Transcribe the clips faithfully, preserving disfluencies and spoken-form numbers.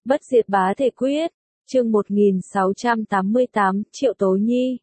Bất diệt bá thể quyết, chương một nghìn sáu trăm tám mươi tám, Triệu Tố Nhi.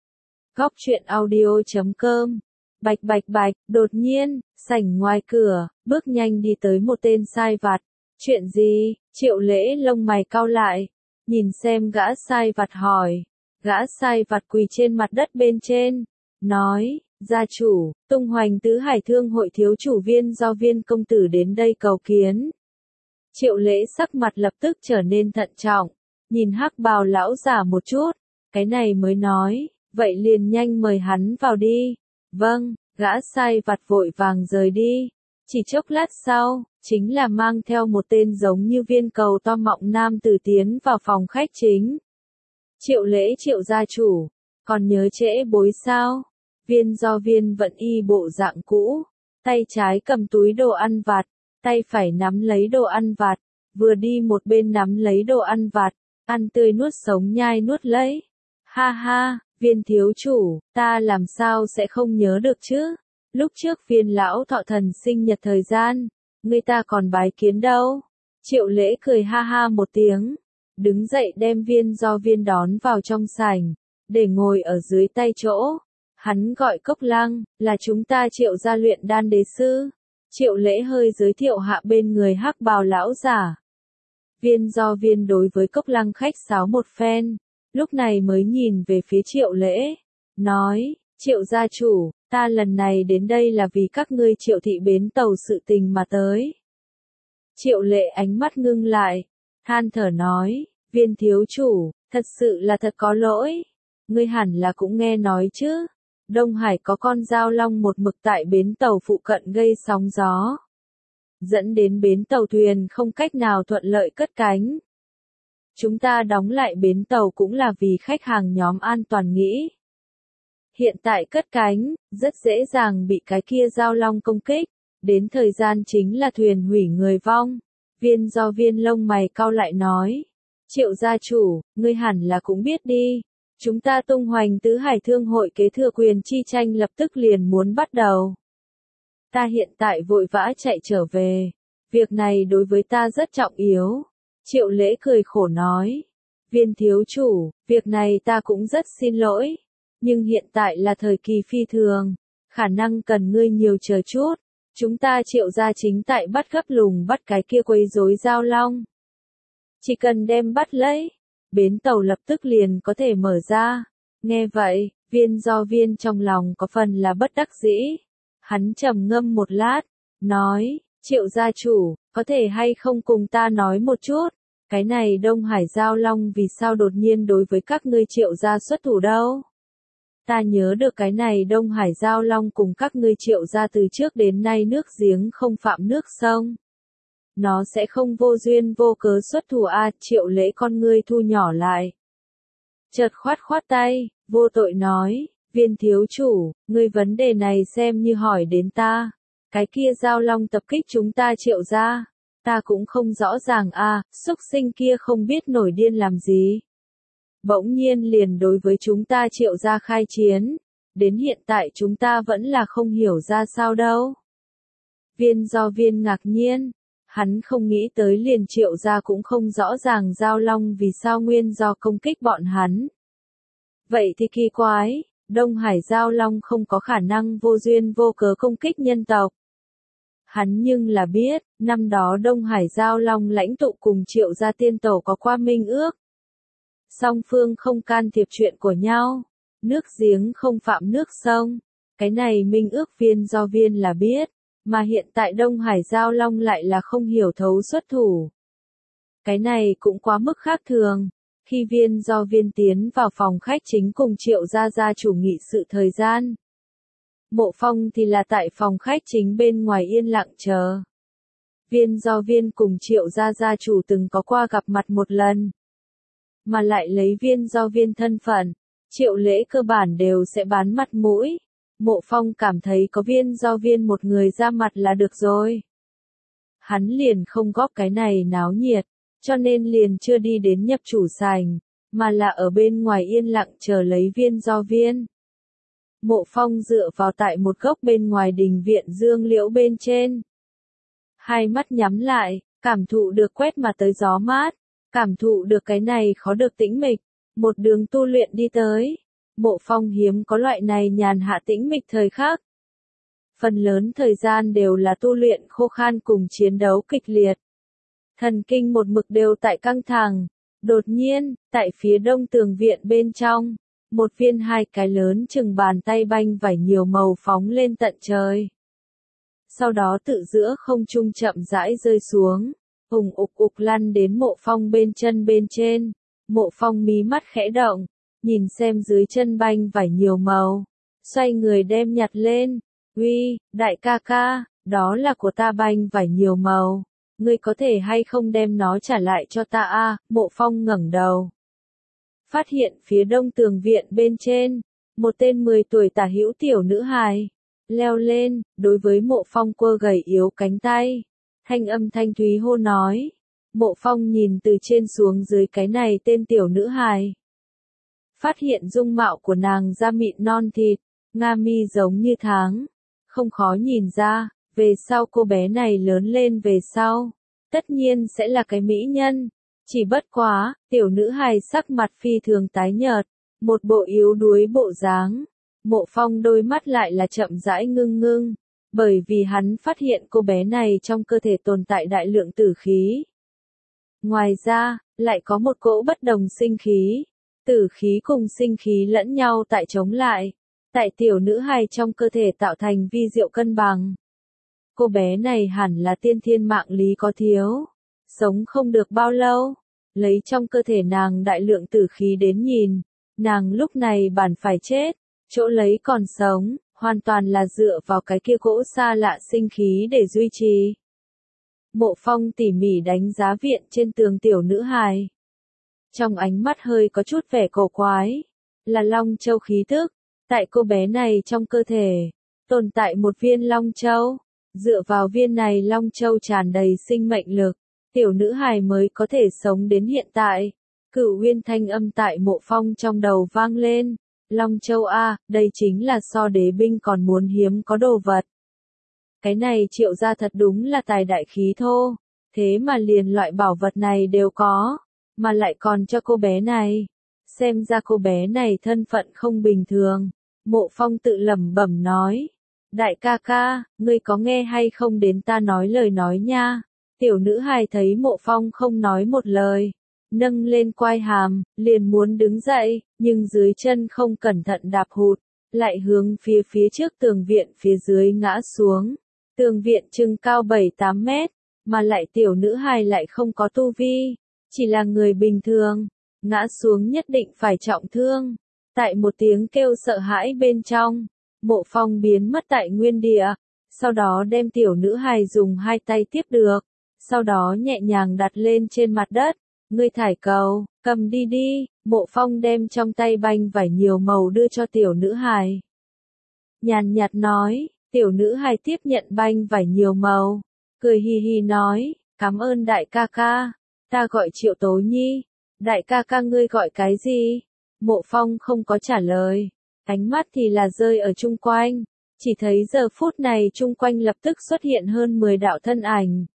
Góc truyện audio chấm com. Bạch bạch bạch, đột nhiên, sảnh ngoài cửa, bước nhanh đi tới một tên sai vặt. Chuyện gì? Triệu Lễ lông mày cau lại, nhìn xem gã sai vặt hỏi. Gã sai vặt quỳ trên mặt đất bên trên, nói, gia chủ, tung hoành tứ hải thương hội thiếu chủ Viên do Viên công tử đến đây cầu kiến. Triệu Lễ sắc mặt lập tức trở nên thận trọng, nhìn hắc bào lão giả một chút, cái này mới nói, vậy liền nhanh mời hắn vào đi. Vâng, gã sai vặt vội vàng rời đi, chỉ chốc lát sau, chính là mang theo một tên giống như viên cầu to mọng nam tử tiến vào phòng khách chính. Triệu Lễ Triệu gia chủ, còn nhớ trễ bối sao? Viên do Viên vẫn y bộ dạng cũ, tay trái cầm túi đồ ăn vặt, tay phải nắm lấy đồ ăn vặt, vừa đi một bên nắm lấy đồ ăn vặt, ăn tươi nuốt sống nhai nuốt lấy. Ha ha, Viên thiếu chủ, ta làm sao sẽ không nhớ được chứ? Lúc trước Viên lão thọ thần sinh nhật thời gian, người ta còn bái kiến đâu. Triệu Lễ cười ha ha một tiếng, đứng dậy đem Viên do Viên đón vào trong sảnh, để ngồi ở dưới tay chỗ. Hắn gọi Cốc Lăng, là chúng ta Triệu gia luyện đan đế sư. Triệu Lễ hơi giới thiệu hạ bên người hắc bào lão giả. Viên do Viên đối với Cốc Lăng khách sáo một phen, lúc này mới nhìn về phía Triệu Lễ, nói, Triệu gia chủ, ta lần này đến đây là vì các ngươi Triệu thị bến tàu sự tình mà tới. Triệu Lễ ánh mắt ngưng lại, than thở nói, Viên thiếu chủ, thật sự là thật có lỗi, ngươi hẳn là cũng nghe nói chứ. Đông Hải có con dao long một mực tại bến tàu phụ cận gây sóng gió, dẫn đến bến tàu thuyền không cách nào thuận lợi cất cánh. Chúng ta đóng lại bến tàu cũng là vì khách hàng nhóm an toàn nghĩ. Hiện tại cất cánh, rất dễ dàng bị cái kia dao long công kích, đến thời gian chính là thuyền hủy người vong. Viên do Viên lông mày cau lại nói, Triệu gia chủ, ngươi hẳn là cũng biết đi. Chúng ta tung hoành tứ hải thương hội kế thừa quyền chi tranh lập tức liền muốn bắt đầu. Ta hiện tại vội vã chạy trở về. Việc này đối với ta rất trọng yếu. Triệu Lễ cười khổ nói. Viên thiếu chủ, việc này ta cũng rất xin lỗi. Nhưng hiện tại là thời kỳ phi thường. Khả năng cần ngươi nhiều chờ chút. Chúng ta Triệu gia chính tại bắt gấp lùng bắt cái kia quấy rối dao long. Chỉ cần đem bắt lấy, bến tàu lập tức liền có thể mở ra. Nghe vậy, Viên do Viên trong lòng có phần là bất đắc dĩ. Hắn trầm ngâm một lát, nói, Triệu gia chủ, có thể hay không cùng ta nói một chút, cái này Đông Hải Giao Long vì sao đột nhiên đối với các ngươi Triệu gia xuất thủ đâu? Ta nhớ được cái này Đông Hải Giao Long cùng các ngươi Triệu gia từ trước đến nay nước giếng không phạm nước sông. Nó sẽ không vô duyên vô cớ xuất thủ a. Triệu Lễ con ngươi thu nhỏ lại, chợt khoát khoát tay, vô tội nói, Viên thiếu chủ, ngươi vấn đề này xem như hỏi đến ta. Cái kia dao long tập kích chúng ta Triệu gia, ta cũng không rõ ràng a. Xúc sinh kia không biết nổi điên làm gì, bỗng nhiên liền đối với chúng ta Triệu gia khai chiến, đến hiện tại chúng ta vẫn là không hiểu ra sao đâu. Viên do Viên ngạc nhiên. Hắn không nghĩ tới liền Triệu gia cũng không rõ ràng dao long vì sao nguyên do công kích bọn hắn. Vậy thì kỳ quái, Đông Hải dao long không có khả năng vô duyên vô cớ công kích nhân tộc. Hắn nhưng là biết, năm đó Đông Hải dao long lãnh tụ cùng Triệu gia tiên tổ có qua minh ước. Song phương không can thiệp chuyện của nhau, nước giếng không phạm nước sông, cái này minh ước Viên do Viên là biết. Mà hiện tại Đông Hải Giao Long lại là không hiểu thấu xuất thủ. Cái này cũng quá mức khác thường. Khi Viên do Viên tiến vào phòng khách chính cùng Triệu gia gia chủ nghị sự thời gian, Mộ Phong thì là tại phòng khách chính bên ngoài yên lặng chờ. Viên do Viên cùng Triệu gia gia chủ từng có qua gặp mặt một lần. Mà lại lấy Viên do Viên thân phận, Triệu Lễ cơ bản đều sẽ bán mặt mũi. Mộ Phong cảm thấy có Viên do Viên một người ra mặt là được rồi. Hắn liền không góp cái này náo nhiệt, cho nên liền chưa đi đến nhập chủ sảnh, mà là ở bên ngoài yên lặng chờ lấy Viên do Viên. Mộ Phong dựa vào tại một gốc bên ngoài đình viện dương liễu bên trên. Hai mắt nhắm lại, cảm thụ được quét mà tới gió mát, Cảm thụ được cái này khó được tĩnh mịch, một đường tu luyện đi tới. Mộ Phong hiếm có loại này nhàn hạ tĩnh mịch thời khắc. Phần lớn thời gian đều là tu luyện khô khan cùng chiến đấu kịch liệt. Thần kinh một mực đều tại căng thẳng. Đột nhiên, tại phía đông tường viện bên trong, một viên hai cái lớn chừng bàn tay banh vải nhiều màu phóng lên tận trời. Sau đó tự giữa không trung chậm rãi rơi xuống, hùng ục ục lăn đến Mộ Phong bên chân bên trên. Mộ Phong mí mắt khẽ động, nhìn xem dưới chân banh vải nhiều màu, xoay người đem nhặt lên. Uy, đại ca ca, đó là của ta banh vải nhiều màu, ngươi có thể hay không đem nó trả lại cho ta a? À? Mộ Phong ngẩng đầu, phát hiện phía đông tường viện bên trên, một tên mười tuổi tả hữu tiểu nữ hài leo lên, đối với Mộ Phong quơ gầy yếu cánh tay, thanh âm thanh thúy hô nói. Mộ Phong nhìn từ trên xuống dưới cái này tên tiểu nữ hài, phát hiện dung mạo của nàng da mịn non thịt, nga mi giống như tháng, không khó nhìn ra, về sau cô bé này lớn lên về sau, tất nhiên sẽ là cái mỹ nhân. Chỉ bất quá, tiểu nữ hài sắc mặt phi thường tái nhợt, một bộ yếu đuối bộ dáng. Mộ Phong đôi mắt lại là chậm rãi ngưng ngưng, bởi vì hắn phát hiện cô bé này trong cơ thể tồn tại đại lượng tử khí. Ngoài ra, lại có một cỗ bất đồng sinh khí, tử khí cùng sinh khí lẫn nhau tại chống lại, tại tiểu nữ hài trong cơ thể tạo thành vi diệu cân bằng. Cô bé này hẳn là tiên thiên mạng lý có thiếu, sống không được bao lâu, lấy trong cơ thể nàng đại lượng tử khí đến nhìn, nàng lúc này bản phải chết, chỗ lấy còn sống, hoàn toàn là dựa vào cái kia cỗ xa lạ sinh khí để duy trì. Mộ Phong tỉ mỉ đánh giá viện trên tường tiểu nữ hài. Trong ánh mắt hơi có chút vẻ cổ quái, là Long Châu khí tức, tại cô bé này trong cơ thể, tồn tại một viên Long Châu, dựa vào viên này Long Châu tràn đầy sinh mệnh lực, tiểu nữ hài mới có thể sống đến hiện tại. Cửu Uyên thanh âm tại Mộ Phong trong đầu vang lên, Long Châu a, đây chính là so đế binh còn muốn hiếm có đồ vật. Cái này Triệu gia thật đúng là tài đại khí thô, thế mà liền loại bảo vật này đều có, mà lại còn cho cô bé này. Xem ra cô bé này thân phận không bình thường. Mộ Phong tự lẩm bẩm nói, đại ca ca, ngươi có nghe hay không đến ta nói lời nói nha. Tiểu nữ hài thấy Mộ Phong không nói một lời, nâng lên quai hàm, liền muốn đứng dậy, nhưng dưới chân không cẩn thận đạp hụt, lại hướng phía phía trước tường viện phía dưới ngã xuống. Tường viện chừng cao bảy tám mét, mà lại tiểu nữ hài lại không có tu vi, chỉ là người bình thường, ngã xuống nhất định phải trọng thương. Tại một tiếng kêu sợ hãi bên trong, Mộ Phong biến mất tại nguyên địa, sau đó đem tiểu nữ hài dùng hai tay tiếp được, sau đó nhẹ nhàng đặt lên trên mặt đất. Ngươi thải cầu, cầm đi đi. Mộ Phong đem trong tay banh vải nhiều màu đưa cho tiểu nữ hài. Nhàn nhạt nói, tiểu nữ hài tiếp nhận banh vải nhiều màu, cười hi hi nói, cảm ơn đại ca ca, ta gọi Triệu Tố Nhi. Đại ca ca ngươi gọi cái gì? Mộ Phong không có trả lời, ánh mắt thì là rơi ở chung quanh, chỉ thấy giờ phút này chung quanh lập tức xuất hiện hơn mười đạo thân ảnh,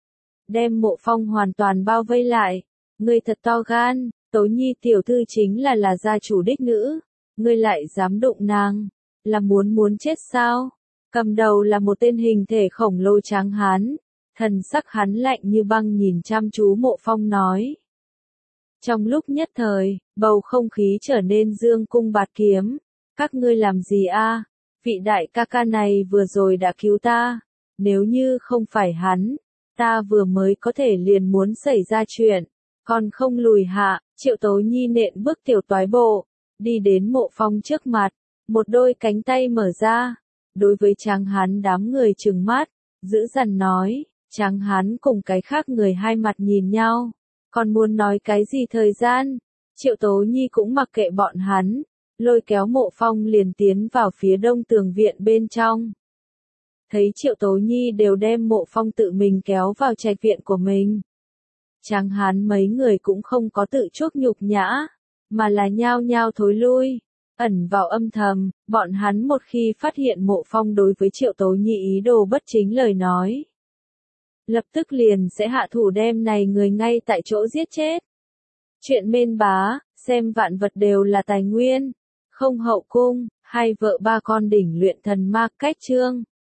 đem Mộ Phong hoàn toàn bao vây lại. Ngươi thật to gan, Tố Nhi tiểu thư chính là là gia chủ đích nữ, ngươi lại dám đụng nàng, là muốn muốn chết sao? Cầm đầu là một tên hình thể khổng lồ tráng hán, thần sắc hắn lạnh như băng nhìn chăm chú Mộ Phong nói. Trong lúc nhất thời, bầu không khí trở nên dương cung bạt kiếm. Các ngươi làm gì a? Vị đại ca ca này vừa rồi đã cứu ta, nếu như không phải hắn, ta vừa mới có thể liền muốn xảy ra chuyện, còn không lùi hạ. Triệu Tố Nhi nện bước tiểu toái bộ, đi đến Mộ Phong trước mặt, một đôi cánh tay mở ra, đối với tráng hán đám người trừng mắt, dữ dằn nói. Tráng hán cùng cái khác người hai mặt nhìn nhau, còn muốn nói cái gì thời gian. Triệu Tố Nhi cũng mặc kệ bọn hắn, lôi kéo Mộ Phong liền tiến vào phía đông tường viện bên trong. Thấy Triệu Tố Nhi đều đem Mộ Phong tự mình kéo vào trạch viện của mình, tráng hán mấy người cũng không có tự chuốc nhục nhã, mà là nhao nhao thối lui, ẩn vào âm thầm. Bọn hắn một khi phát hiện Mộ Phong đối với Triệu Tố Nhi ý đồ bất chính lời nói, lập tức liền sẽ hạ thủ đem này người ngay tại chỗ giết chết. Chuyện mên bá, xem vạn vật đều là tài nguyên, không hậu cung, hai vợ ba con đỉnh luyện thần ma cách chương.